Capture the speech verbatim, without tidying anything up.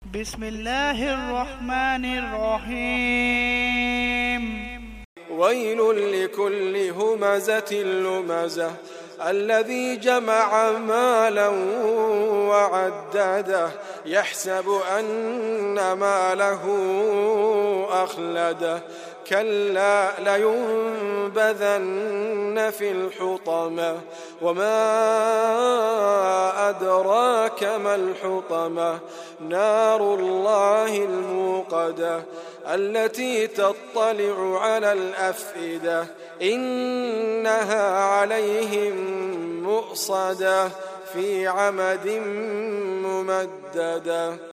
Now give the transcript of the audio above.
بسم الله الرحمن الرحيم. ويل لكل همزة لمزة الذي جمع مالا وعدده يحسب أن ماله أخلده كلا لينبذن في الحطمة وما أدراك ما الحطمة نار الله الموقدة التي تطلع على الأفئدة إنها عليهم مؤصدة في عمد ممددة.